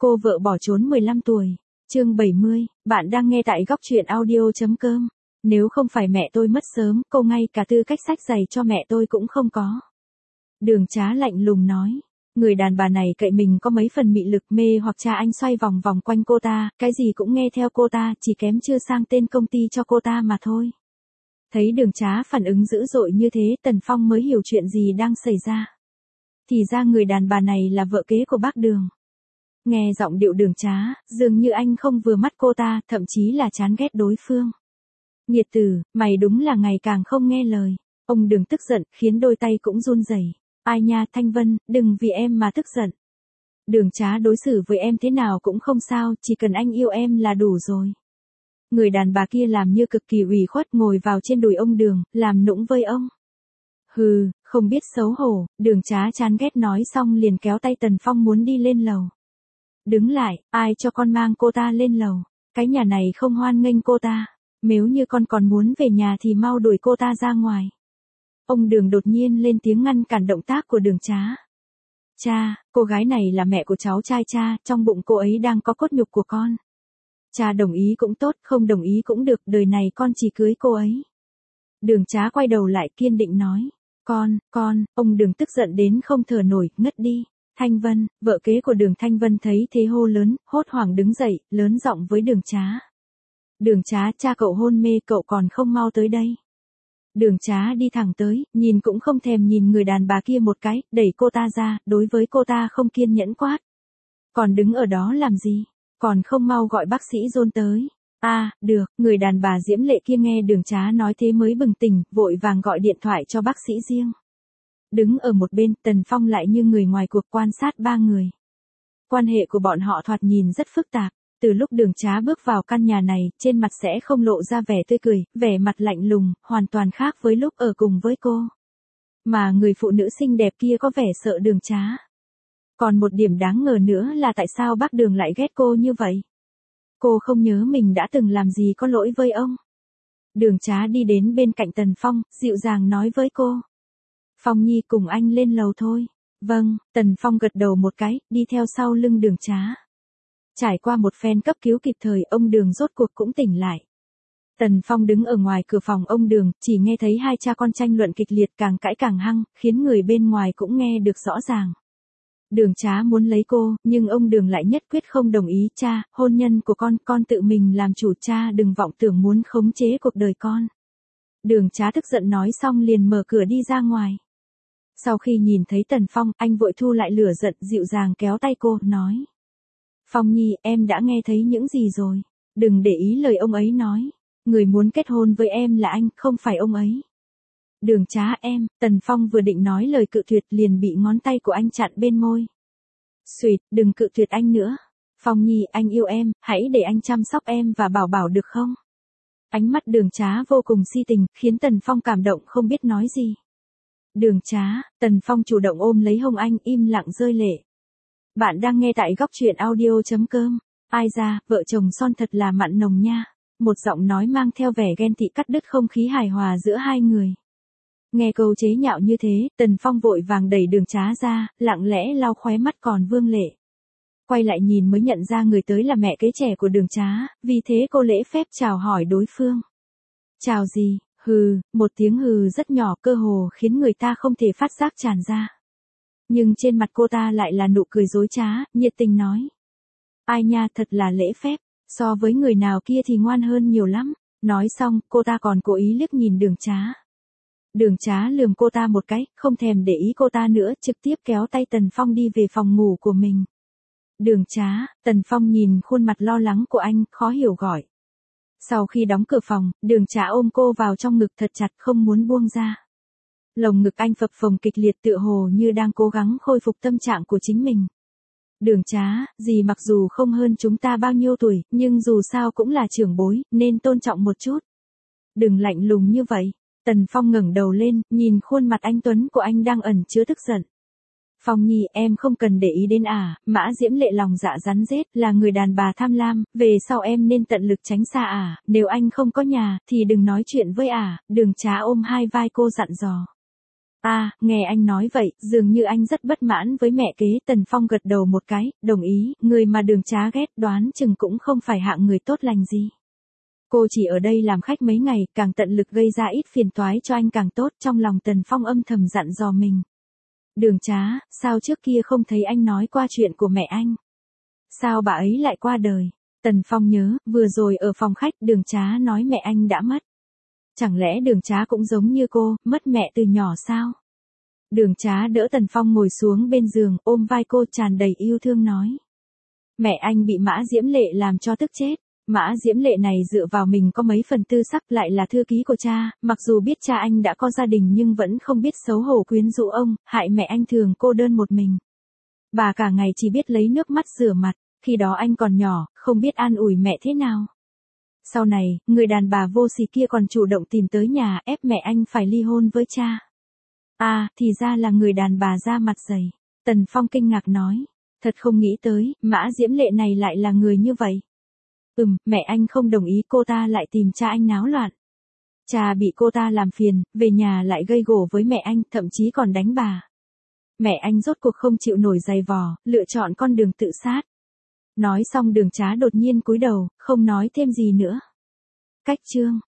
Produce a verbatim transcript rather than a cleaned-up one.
Cô vợ bỏ trốn mười lăm tuổi. Chương bảy mươi, bạn đang nghe tại góc truyện audio.com. Nếu không phải mẹ tôi mất sớm, cô ngay cả tư cách xách giày cho mẹ tôi cũng không có. Đường Trá lạnh lùng nói. Người đàn bà này cậy mình có mấy phần mị lực, mê hoặc cha anh xoay vòng vòng quanh cô ta, cái gì cũng nghe theo cô ta, chỉ kém chưa sang tên công ty cho cô ta mà thôi. Thấy Đường Trá phản ứng dữ dội như thế, Tần Phong mới hiểu chuyện gì đang xảy ra. Thì ra người đàn bà này là vợ kế của bác Đường. Nghe giọng điệu Đường Trá, dường như anh không vừa mắt cô ta, thậm chí là chán ghét đối phương. Nghiệt tử, mày đúng là ngày càng không nghe lời. Ông Đường tức giận, khiến đôi tay cũng run rẩy. Ai nha Thanh Vân, đừng vì em mà tức giận. Đường Trá đối xử với em thế nào cũng không sao, chỉ cần anh yêu em là đủ rồi. Người đàn bà kia làm như cực kỳ ủy khuất, ngồi vào trên đùi ông Đường, làm nũng với ông. Hừ, không biết xấu hổ. Đường Trá chán ghét nói xong liền kéo tay Tần Phong muốn đi lên lầu. Đứng lại, ai cho con mang cô ta lên lầu? Cái nhà này không hoan nghênh cô ta. Nếu như con còn muốn về nhà thì mau đuổi cô ta ra ngoài. Ông Đường đột nhiên lên tiếng ngăn cản động tác của Đường Trá. Cha, cô gái này là mẹ của cháu trai cha, trong bụng cô ấy đang có cốt nhục của con. Cha đồng ý cũng tốt, không đồng ý cũng được, đời này con chỉ cưới cô ấy. Đường Trá quay đầu lại kiên định nói. Con, con, ông Đường tức giận đến không thở nổi, ngất đi. Thanh Vân, vợ kế của Đường Thanh Vân thấy thế hô lớn, hốt hoảng đứng dậy, lớn giọng với Đường Trá. Đường Trá, cha cậu hôn mê, cậu còn không mau tới đây. Đường Trá đi thẳng tới, nhìn cũng không thèm nhìn người đàn bà kia một cái, đẩy cô ta ra, đối với cô ta không kiên nhẫn quát. Còn đứng ở đó làm gì? Còn không mau gọi bác sĩ John tới. À, được, người đàn bà diễm lệ kia nghe Đường Trá nói thế mới bừng tỉnh, vội vàng gọi điện thoại cho bác sĩ riêng. Đứng ở một bên, Tần Phong lại như người ngoài cuộc quan sát ba người. Quan hệ của bọn họ thoạt nhìn rất phức tạp. Từ lúc Đường Trá bước vào căn nhà này, trên mặt sẽ không lộ ra vẻ tươi cười, vẻ mặt lạnh lùng, hoàn toàn khác với lúc ở cùng với cô. Mà người phụ nữ xinh đẹp kia có vẻ sợ Đường Trá. Còn một điểm đáng ngờ nữa là tại sao bác Đường lại ghét cô như vậy? Cô không nhớ mình đã từng làm gì có lỗi với ông. Đường Trá đi đến bên cạnh Tần Phong, dịu dàng nói với cô. Phong Nhi cùng anh lên lầu thôi. Vâng, Tần Phong gật đầu một cái, đi theo sau lưng Đường Trá. Trải qua một phen cấp cứu kịp thời, ông Đường rốt cuộc cũng tỉnh lại. Tần Phong đứng ở ngoài cửa phòng ông Đường, chỉ nghe thấy hai cha con tranh luận kịch liệt, càng cãi càng hăng, khiến người bên ngoài cũng nghe được rõ ràng. Đường Trá muốn lấy cô, nhưng ông Đường lại nhất quyết không đồng ý. Cha, hôn nhân của con, con tự mình làm chủ, cha đừng vọng tưởng muốn khống chế cuộc đời con. Đường Trá tức giận nói xong liền mở cửa đi ra ngoài. Sau khi nhìn thấy Tần Phong, anh vội thu lại lửa giận, dịu dàng kéo tay cô, nói. Phong Nhi, em đã nghe thấy những gì rồi? Đừng để ý lời ông ấy nói. Người muốn kết hôn với em là anh, không phải ông ấy. Đường Trá em, Tần Phong vừa định nói lời cự tuyệt liền bị ngón tay của anh chặn bên môi. Xuyệt, đừng cự tuyệt anh nữa. Phong Nhi, anh yêu em, hãy để anh chăm sóc em và bảo bảo được không? Ánh mắt Đường Trá vô cùng si tình, khiến Tần Phong cảm động không biết nói gì. Đường Trá, Tần Phong chủ động ôm lấy hông anh, im lặng rơi lệ. Bạn đang nghe tại góc truyện audio.com. Ai ra, vợ chồng son thật là mặn nồng nha. Một giọng nói mang theo vẻ ghen tị cắt đứt không khí hài hòa giữa hai người. Nghe câu chế nhạo như thế, Tần Phong vội vàng đẩy Đường Trá ra, lặng lẽ lau khóe mắt còn vương lệ. Quay lại nhìn mới nhận ra người tới là mẹ kế trẻ của Đường Trá, vì thế cô lễ phép chào hỏi đối phương. Chào gì? Hừ, một tiếng hừ rất nhỏ, cơ hồ khiến người ta không thể phát giác tràn ra. Nhưng trên mặt cô ta lại là nụ cười dối trá, nhiệt tình nói. Ai nha, thật là lễ phép, so với người nào kia thì ngoan hơn nhiều lắm. Nói xong, cô ta còn cố ý liếc nhìn Đường Trá. Đường Trá lườm cô ta một cái, không thèm để ý cô ta nữa, trực tiếp kéo tay Tần Phong đi về phòng ngủ của mình. Đường Trá, Tần Phong nhìn khuôn mặt lo lắng của anh, khó hiểu gọi. Sau khi đóng cửa phòng, Đường Trá ôm cô vào trong ngực thật chặt, không muốn buông ra. Lồng ngực anh phập phồng kịch liệt, tựa hồ như đang cố gắng khôi phục tâm trạng của chính mình. Đường Trá, dì mặc dù không hơn chúng ta bao nhiêu tuổi, nhưng dù sao cũng là trưởng bối, nên tôn trọng một chút. Đừng lạnh lùng như vậy. Tần Phong ngẩng đầu lên, nhìn khuôn mặt anh tuấn của anh đang ẩn chứa tức giận. Phong Nhi, em không cần để ý đến ả, Mã Diễm Lệ lòng dạ rắn rết, là người đàn bà tham lam, về sau em nên tận lực tránh xa ả, nếu anh không có nhà, thì đừng nói chuyện với ả. Đường Trá ôm hai vai cô dặn dò. À, nghe anh nói vậy, dường như anh rất bất mãn với mẹ kế. Tần Phong gật đầu một cái, đồng ý, người mà Đường Trá ghét đoán chừng cũng không phải hạng người tốt lành gì. Cô chỉ ở đây làm khách mấy ngày, càng tận lực gây ra ít phiền toái cho anh càng tốt. Trong lòng Tần Phong âm thầm dặn dò mình. Đường Trá, sao trước kia không thấy anh nói qua chuyện của mẹ anh? Sao bà ấy lại qua đời? Tần Phong nhớ, vừa rồi ở phòng khách Đường Trá nói mẹ anh đã mất. Chẳng lẽ Đường Trá cũng giống như cô, mất mẹ từ nhỏ sao? Đường Trá đỡ Tần Phong ngồi xuống bên giường, ôm vai cô tràn đầy yêu thương nói. Mẹ anh bị Mã Diễm Lệ làm cho tức chết. Mã Diễm Lệ này dựa vào mình có mấy phần tư sắc, lại là thư ký của cha, mặc dù biết cha anh đã có gia đình nhưng vẫn không biết xấu hổ quyến rũ ông, hại mẹ anh thường cô đơn một mình. Bà cả ngày chỉ biết lấy nước mắt rửa mặt, khi đó anh còn nhỏ, không biết an ủi mẹ thế nào. Sau này, người đàn bà vô sỉ kia còn chủ động tìm tới nhà ép mẹ anh phải ly hôn với cha. À, thì ra là người đàn bà da mặt dày. Tần Phong kinh ngạc nói, thật không nghĩ tới, Mã Diễm Lệ này lại là người như vậy. Ừm, mẹ anh không đồng ý, cô ta lại tìm cha anh náo loạn. Cha bị cô ta làm phiền, về nhà lại gây gổ với mẹ anh, thậm chí còn đánh bà. Mẹ anh rốt cuộc không chịu nổi giày vò, lựa chọn con đường tự sát. Nói xong Đường Trá đột nhiên cúi đầu, không nói thêm gì nữa. Cách chương